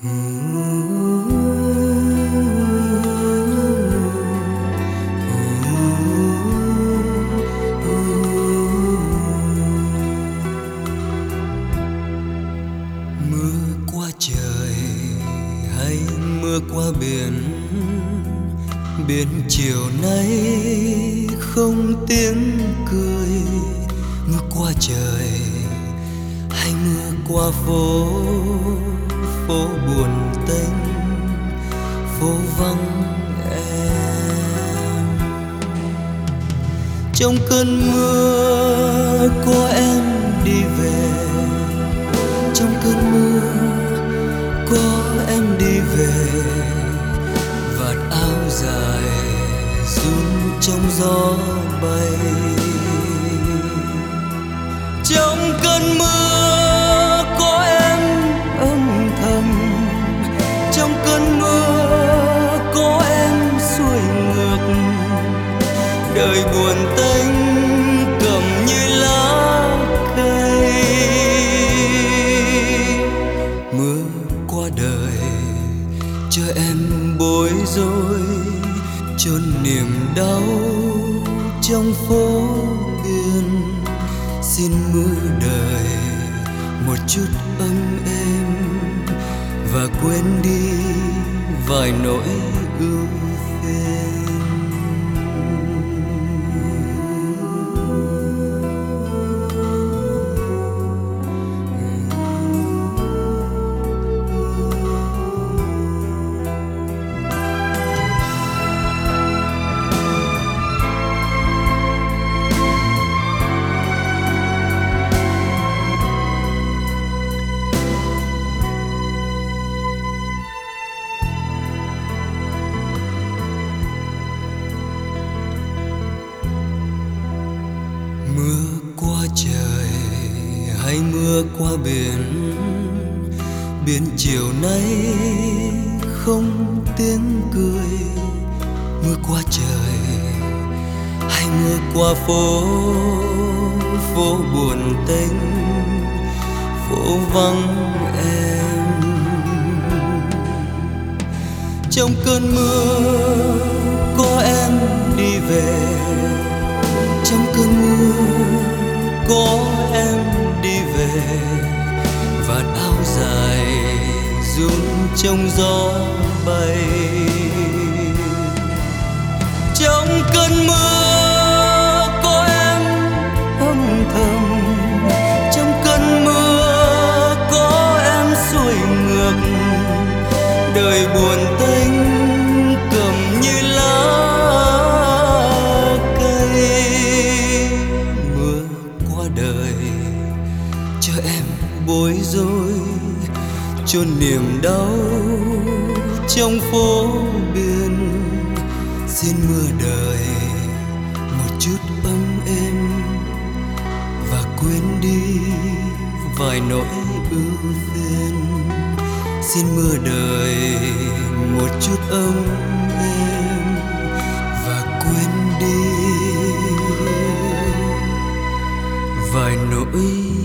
Mưa qua trời hay mưa qua biển, biển chiều nay không tiếng cười. Mưa qua trời hay mưa qua phố, phố buồn tênh, phố vắng em. Trong cơn mưa có em đi về, trong cơn mưa có em đi về. Vạt áo dài run trong gió bay. Trong cơn mưa có em âm thầm, trong cơn mưa có em xuôi ngược. Đời buồn tênh cầm như lá cây. Mưa qua đời cho em bối rối, chôn niềm đau trong phố biển. Xin mưa đời một chút ấm êm và quên đi vài nỗi ưu phiền. Mưa qua trời hay mưa qua biển, biển chiều nay không tiếng cười. Mưa qua trời hay mưa qua phố, phố buồn tênh, phố vắng em. Trong cơn mưa có em đi về, trong cơn mưa có em đi về. Vạt áo dài run trong gió bay. Trong cơn mưa có em âm thầm, trong cơn mưa có em xuôi ngược. Đời buồn tênh cầm như lá đời cho em bối rối, chôn niềm đau trong phố biển. Xin mưa đời một chút ấm êm và quên đi vài nỗi ưu phiền. Xin mưa đời một chút ấm êm và quên đi vài nỗi